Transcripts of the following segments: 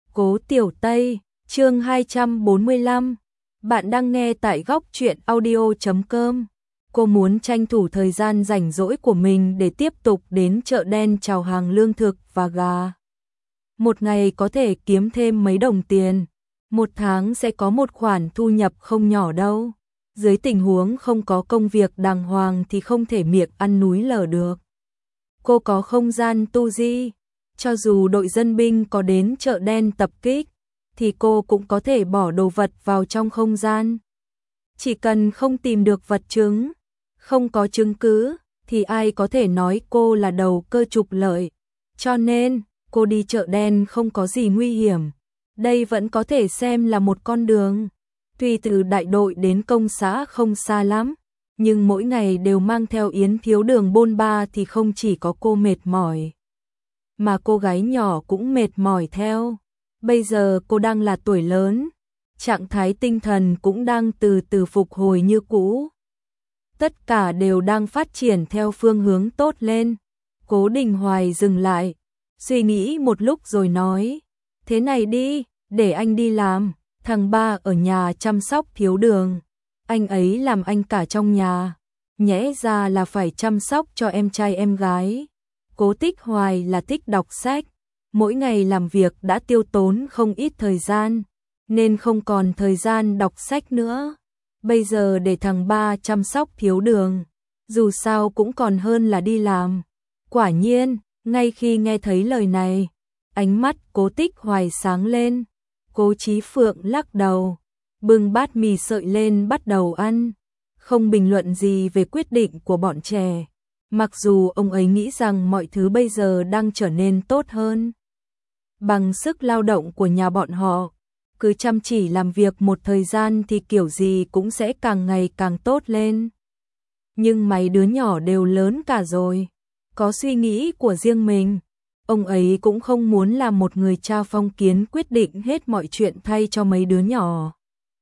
Cố Tiểu Tây, chương 245. Bạn đang nghe tại góc truyện audio.com. Cô muốn tranh thủ thời gian rảnh rỗi của mình để tiếp tục đến chợ đen chào hàng lương thực và gà. Một ngày có thể kiếm thêm mấy đồng tiền, một tháng sẽ có một khoản thu nhập không nhỏ đâu. Dưới tình huống không có công việc đàng hoàng thì không thể miệng ăn núi lở được. Cô có không gian tu di, cho dù đội dân binh có đến chợ đen tập kích, thì cô cũng có thể bỏ đồ vật vào trong không gian. Chỉ cần không tìm được vật chứng, không có chứng cứ, thì ai có thể nói cô là đầu cơ trục lợi. Cho nên, cô đi chợ đen không có gì nguy hiểm. Đây vẫn có thể xem là một con đường. Tuy từ đại đội đến công xã không xa lắm, nhưng mỗi ngày đều mang theo Yến Thiếu Đường bôn ba thì không chỉ có cô mệt mỏi, mà cô gái nhỏ cũng mệt mỏi theo. Bây giờ cô đang là tuổi lớn, trạng thái tinh thần cũng đang từ từ phục hồi như cũ. Tất cả đều đang phát triển theo phương hướng tốt lên. Cố Đình Hoài dừng lại, suy nghĩ một lúc rồi nói, thế này đi, để anh đi làm, thằng ba ở nhà chăm sóc Thiếu Đường. Anh ấy làm anh cả trong nhà, nhẽ ra là phải chăm sóc cho em trai em gái. Cố Tích Hoài là thích đọc sách, mỗi ngày làm việc đã tiêu tốn không ít thời gian, nên không còn thời gian đọc sách nữa. Bây giờ để thằng ba chăm sóc Thiếu Đường, dù sao cũng còn hơn là đi làm. Quả nhiên, ngay khi nghe thấy lời này, ánh mắt Cố Tích Hoài sáng lên. Cố Chí Phượng lắc đầu, bưng bát mì sợi lên bắt đầu ăn, không bình luận gì về quyết định của bọn trẻ. Mặc dù ông ấy nghĩ rằng mọi thứ bây giờ đang trở nên tốt hơn. Bằng sức lao động của nhà bọn họ, cứ chăm chỉ làm việc một thời gian thì kiểu gì cũng sẽ càng ngày càng tốt lên. Nhưng mấy đứa nhỏ đều lớn cả rồi, có suy nghĩ của riêng mình. Ông ấy cũng không muốn là một người cha phong kiến quyết định hết mọi chuyện thay cho mấy đứa nhỏ.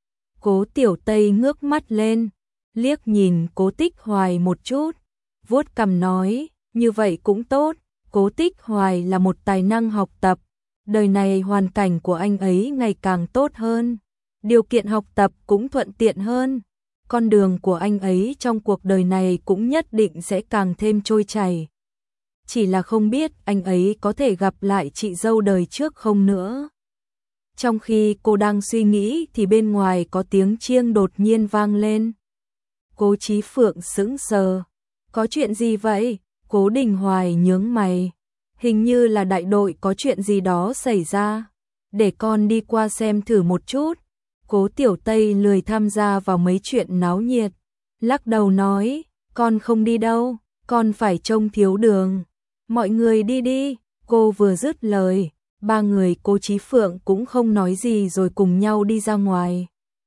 Cố Tiểu Tây ngước mắt lên, liếc nhìn Cố Tích Hoài một chút, vuốt cằm nói, như vậy cũng tốt. Cố Tích Hoài là một tài năng học tập, đời này hoàn cảnh của anh ấy ngày càng tốt hơn, điều kiện học tập cũng thuận tiện hơn, con đường của anh ấy trong cuộc đời này cũng nhất định sẽ càng thêm trôi chảy. Chỉ là không biết anh ấy có thể gặp lại chị dâu đời trước không nữa. Trong khi cô đang suy nghĩ thì bên ngoài có tiếng chiêng đột nhiên vang lên. Cố Chí Phượng sững sờ. Có chuyện gì vậy? Cố Đình Hoài nhướng mày. Hình như là đại đội có chuyện gì đó xảy ra. Để con đi qua xem thử một chút. Cố Tiểu Tây lười tham gia vào mấy chuyện náo nhiệt, lắc đầu nói, con không đi đâu, con phải trông Thiếu Đường. Mọi người đi đi. Cô vừa dứt lời, ba người Cố Chí Phượng cũng không nói gì rồi cùng nhau đi ra ngoài.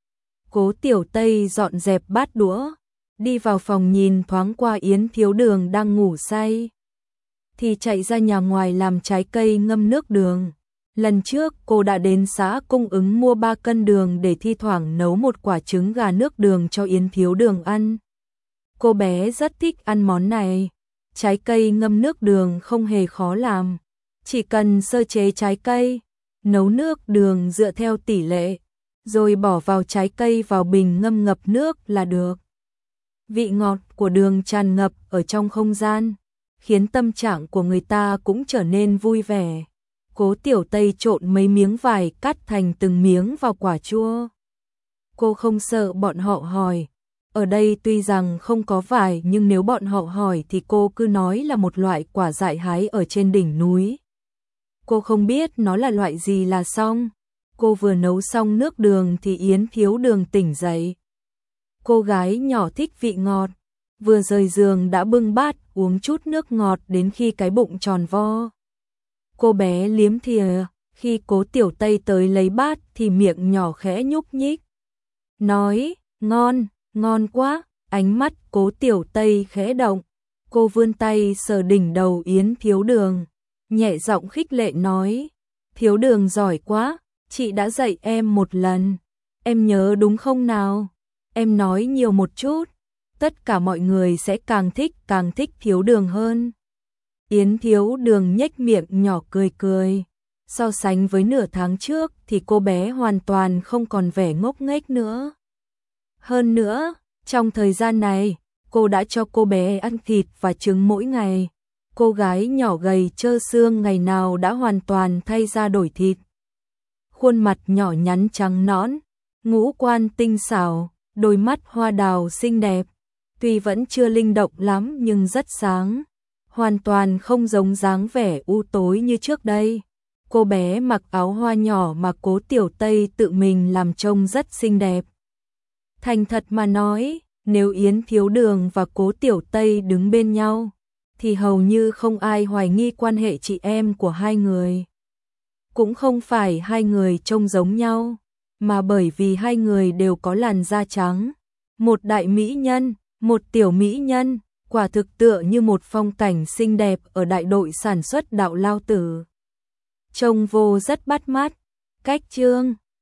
Cố Tiểu Tây dọn dẹp bát đũa, đi vào phòng nhìn thoáng qua Yến Thiếu Đường đang ngủ say, thì chạy ra nhà ngoài làm trái cây ngâm nước đường. Lần trước cô đã đến xã cung ứng mua 3 cân đường để thi thoảng nấu một quả trứng gà nước đường cho Yến Thiếu Đường ăn. Cô bé rất thích ăn món này. Trái cây ngâm nước đường không hề khó làm, chỉ cần sơ chế trái cây, nấu nước đường dựa theo tỷ lệ, rồi bỏ vào trái cây vào bình ngâm ngập nước là được. Vị ngọt của đường tràn ngập ở trong không gian, khiến tâm trạng của người ta cũng trở nên vui vẻ. Cố Tiểu Tây trộn mấy miếng vải cắt thành từng miếng vào quả chua. Cô không sợ bọn họ hỏi. Ở đây tuy rằng không có vải nhưng nếu bọn họ hỏi thì cô cứ nói là một loại quả dại hái ở trên đỉnh núi. Cô không biết nó là loại gì là xong. Cô vừa nấu xong nước đường thì Yến Thiếu Đường tỉnh dậy. Cô gái nhỏ thích vị ngọt, vừa rời giường đã bưng bát uống chút nước ngọt đến khi cái bụng tròn vo. Cô bé liếm thìa, khi Cố Tiểu Tây tới lấy bát thì miệng nhỏ khẽ nhúc nhích, nói, ngon. Ngon quá. Ánh mắt Cố Tiểu Tây khẽ động, cô vươn tay sờ đỉnh đầu Yến Thiếu Đường, nhẹ giọng khích lệ nói, Thiếu Đường giỏi quá, chị đã dạy em một lần, em nhớ đúng không nào? Em nói nhiều một chút, tất cả mọi người sẽ càng thích Thiếu Đường hơn. Yến Thiếu Đường nhếch miệng nhỏ cười cười, So sánh với nửa tháng trước thì cô bé hoàn toàn không còn vẻ ngốc nghếch nữa. Hơn nữa, trong thời gian này, cô đã cho cô bé ăn thịt và trứng mỗi ngày. Cô gái nhỏ gầy trơ xương ngày nào đã hoàn toàn thay ra đổi thịt. Khuôn mặt nhỏ nhắn trắng nõn, ngũ quan tinh xảo, đôi mắt hoa đào xinh đẹp. Tuy vẫn chưa linh động lắm nhưng rất sáng, hoàn toàn không giống dáng vẻ u tối như trước đây. Cô bé mặc áo hoa nhỏ mà Cố Tiểu Tây tự mình làm trông rất xinh đẹp. Thành thật mà nói, nếu Yến Thiếu Đường và Cố Tiểu Tây đứng bên nhau, thì hầu như không ai hoài nghi quan hệ chị em của hai người. Cũng không phải hai người trông giống nhau, mà bởi vì hai người đều có làn da trắng. Một đại mỹ nhân, một tiểu mỹ nhân, quả thực tựa như một phong cảnh xinh đẹp ở đại đội sản xuất Đạo Lao Tử. Trông vô rất bắt mắt. Cách chương